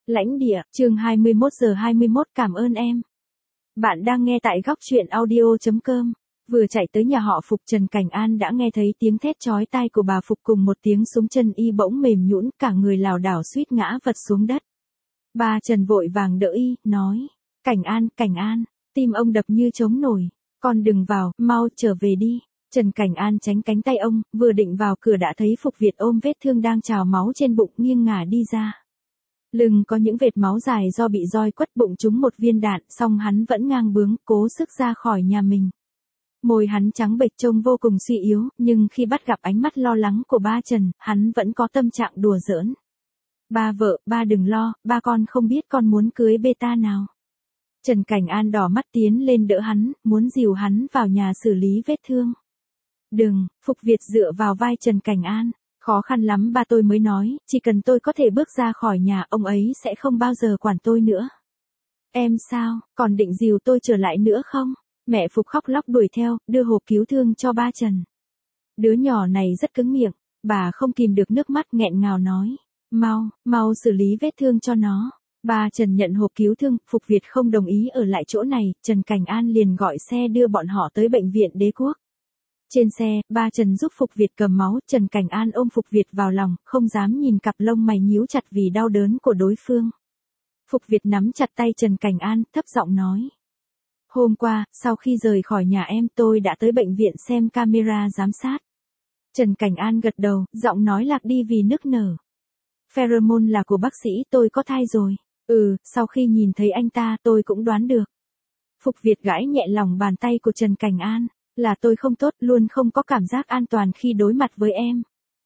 Lãnh địa, chương 21:21 cảm ơn em. Bạn đang nghe tại góc truyện audio.com. Vừa chạy tới nhà họ Phục, Trần Cảnh An đã nghe thấy tiếng thét chói tai của bà Phục cùng một tiếng súng, chân y bỗng mềm nhũn, cả người lảo đảo suýt ngã vật xuống đất. Ba Trần vội vàng đỡ y, nói: Cảnh An, tim ông đập như trống nổi. Con đừng vào, mau trở về đi. Trần Cảnh An tránh cánh tay ông, vừa định vào cửa đã thấy Phục Việt ôm vết thương đang trào máu trên bụng nghiêng ngả đi ra. Lưng có những vệt máu dài do bị roi quất bụng trúng một viên đạn, song hắn vẫn ngang bướng, cố sức ra khỏi nhà mình. Môi hắn trắng bệch trông vô cùng suy yếu, nhưng khi bắt gặp ánh mắt lo lắng của ba Trần, hắn vẫn có tâm trạng đùa giỡn. Ba vợ, ba đừng lo, ba con không biết con muốn cưới beta nào. Trần Cảnh An đỏ mắt tiến lên đỡ hắn, muốn dìu hắn vào nhà xử lý vết thương. Đừng, Phục Việt dựa vào vai Trần Cảnh An. Khó khăn lắm ba tôi mới nói, chỉ cần tôi có thể bước ra khỏi nhà, ông ấy sẽ không bao giờ quản tôi nữa. Em sao, còn định dìu tôi trở lại nữa không? Mẹ Phục khóc lóc đuổi theo, đưa hộp cứu thương cho ba Trần. Đứa nhỏ này rất cứng miệng, bà không kìm được nước mắt nghẹn ngào nói: mau xử lý vết thương cho nó. Ba Trần nhận hộp cứu thương, Phục Việt không đồng ý ở lại chỗ này, Trần Cảnh An liền gọi xe đưa bọn họ tới bệnh viện Đế Quốc. Trên xe, ba Trần giúp Phục Việt cầm máu, Trần Cảnh An ôm Phục Việt vào lòng, không dám nhìn cặp lông mày nhíu chặt vì đau đớn của đối phương. Phục Việt nắm chặt tay Trần Cảnh An, thấp giọng nói: Hôm qua, sau khi rời khỏi nhà em, tôi đã tới bệnh viện xem camera giám sát. Trần Cảnh An gật đầu, giọng nói lạc đi vì nức nở. Pheromone là của bác sĩ, tôi có thai rồi. Sau khi nhìn thấy anh ta, tôi cũng đoán được. Phục Việt gãi nhẹ lòng bàn tay của Trần Cảnh An. Là tôi không tốt, luôn không có cảm giác an toàn khi đối mặt với em.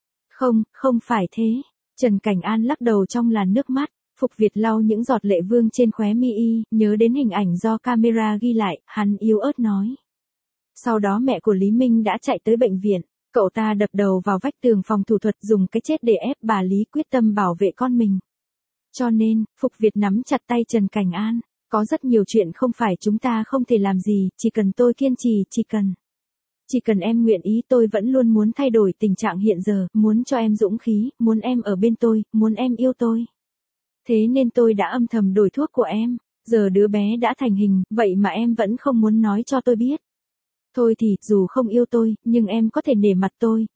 Không phải thế. Trần Cảnh An lắc đầu trong làn nước mắt. Phục Việt lau những giọt lệ vương trên khóe mi y, nhớ đến hình ảnh do camera ghi lại, hắn yếu ớt nói. Sau đó mẹ của Lý Minh đã chạy tới bệnh viện, cậu ta đập đầu vào vách tường phòng thủ thuật, dùng cái chết để ép bà Lý, quyết tâm bảo vệ con mình. Cho nên, Phục Việt nắm chặt tay Trần Cảnh An. Có rất nhiều chuyện không phải chúng ta không thể làm gì, chỉ cần tôi kiên trì, chỉ cần em nguyện ý, tôi vẫn luôn muốn thay đổi tình trạng hiện giờ, muốn cho em dũng khí, muốn em ở bên tôi, muốn em yêu tôi. Thế nên tôi đã âm thầm đổi thuốc của em, giờ đứa bé đã thành hình, vậy mà em vẫn không muốn nói cho tôi biết. Thôi thì, dù không yêu tôi, nhưng em có thể nể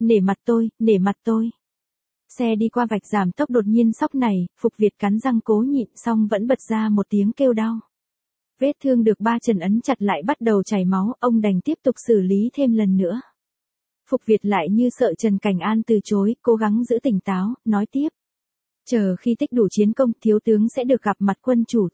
mặt tôi. Xe đi qua vạch giảm tốc đột nhiên sóc này, Phục Việt cắn răng cố nhịn, xong vẫn bật ra một tiếng kêu đau. Vết thương được ba Trần ấn chặt lại bắt đầu chảy máu, ông đành tiếp tục xử lý thêm lần nữa. Phục Việt lại như sợ Trần Cảnh An từ chối, cố gắng giữ tỉnh táo, nói tiếp. Chờ khi tích đủ chiến công, thiếu tướng sẽ được gặp mặt quân chủ,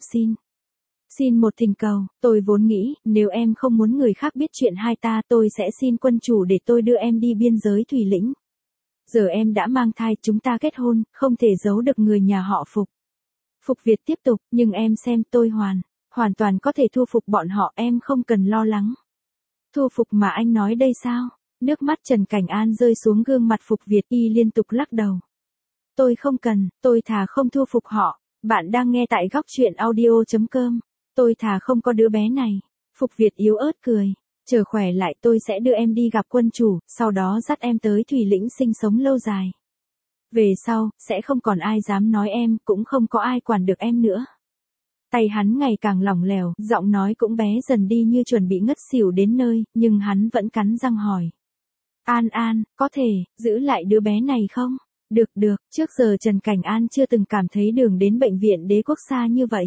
xin một thỉnh cầu, tôi vốn nghĩ, nếu em không muốn người khác biết chuyện hai ta, tôi sẽ xin quân chủ để tôi đưa em đi biên giới Thủy Lĩnh. Giờ em đã mang thai, chúng ta kết hôn, không thể giấu được người nhà họ Phục. Phục Việt tiếp tục, nhưng em xem, tôi hoàn toàn có thể thu phục bọn họ, em không cần lo lắng. Thu phục mà anh nói đây sao? Nước mắt Trần Cảnh An rơi xuống gương mặt Phục Việt, y liên tục lắc đầu. Tôi không cần, tôi thà không thu phục họ. Bạn đang nghe tại góc truyện audio.com. Tôi thà không có đứa bé này. Phục Việt yếu ớt cười. Chờ khỏe lại tôi sẽ đưa em đi gặp quân chủ, sau đó dắt em tới Thủy Lĩnh sinh sống lâu dài. Về sau, sẽ không còn ai dám nói em, cũng không có ai quản được em nữa. Tay hắn ngày càng lỏng lẻo, giọng nói cũng bé dần đi như chuẩn bị ngất xỉu đến nơi, nhưng hắn vẫn cắn răng hỏi. An, có thể, giữ lại đứa bé này không? Được, trước giờ Trần Cảnh An chưa từng cảm thấy đường đến bệnh viện Đế Quốc xa như vậy.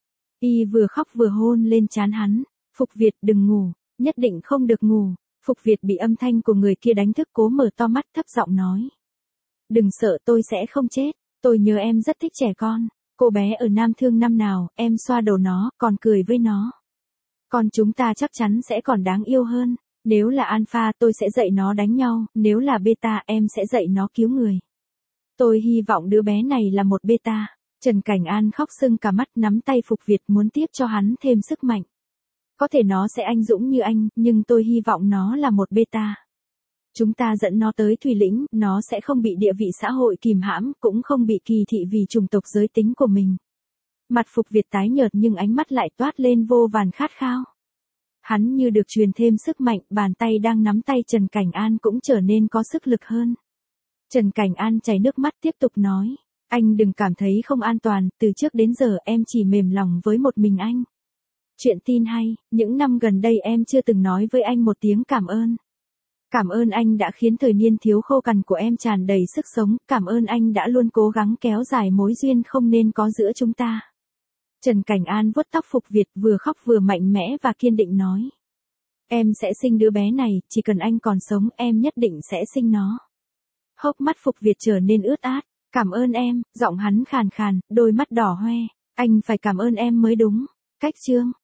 Y vừa khóc vừa hôn lên trán hắn. Phục Việt đừng ngủ, nhất định không được ngủ. Phục Việt bị âm thanh của người kia đánh thức, cố mở to mắt, thấp giọng nói. Đừng sợ, tôi sẽ không chết, tôi nhớ em rất thích trẻ con. Cô bé ở Nam Thương năm nào, em xoa đầu nó, còn cười với nó. Còn chúng ta chắc chắn sẽ còn đáng yêu hơn. Nếu là alpha, tôi sẽ dạy nó đánh nhau, nếu là beta, em sẽ dạy nó cứu người. Tôi hy vọng đứa bé này là một beta. Trần Cảnh An khóc sưng cả mắt, nắm tay Phục Việt muốn tiếp cho hắn thêm sức mạnh. Có thể nó sẽ anh dũng như anh, nhưng tôi hy vọng nó là một beta. Chúng ta dẫn nó tới Thủy Lĩnh, nó sẽ không bị địa vị xã hội kìm hãm, cũng không bị kỳ thị vì chủng tộc giới tính của mình. Mặt Phục Việt tái nhợt nhưng ánh mắt lại toát lên vô vàn khát khao. Hắn như được truyền thêm sức mạnh, bàn tay đang nắm tay Trần Cảnh An cũng trở nên có sức lực hơn. Trần Cảnh An chảy nước mắt tiếp tục nói. Anh đừng cảm thấy không an toàn, từ trước đến giờ em chỉ mềm lòng với một mình anh. Chuyện tin hay, những năm gần đây em chưa từng nói với anh một tiếng cảm ơn. Cảm ơn anh đã khiến thời niên thiếu khô cằn của em tràn đầy sức sống, cảm ơn anh đã luôn cố gắng kéo dài mối duyên không nên có giữa chúng ta. Trần Cảnh An vuốt tóc Phục Việt vừa khóc vừa mạnh mẽ và kiên định nói. Em sẽ sinh đứa bé này, chỉ cần anh còn sống em nhất định sẽ sinh nó. Hốc mắt Phục Việt trở nên ướt át. Cảm ơn em, giọng hắn khàn khàn, đôi mắt đỏ hoe. Anh phải cảm ơn em mới đúng. Cách chương.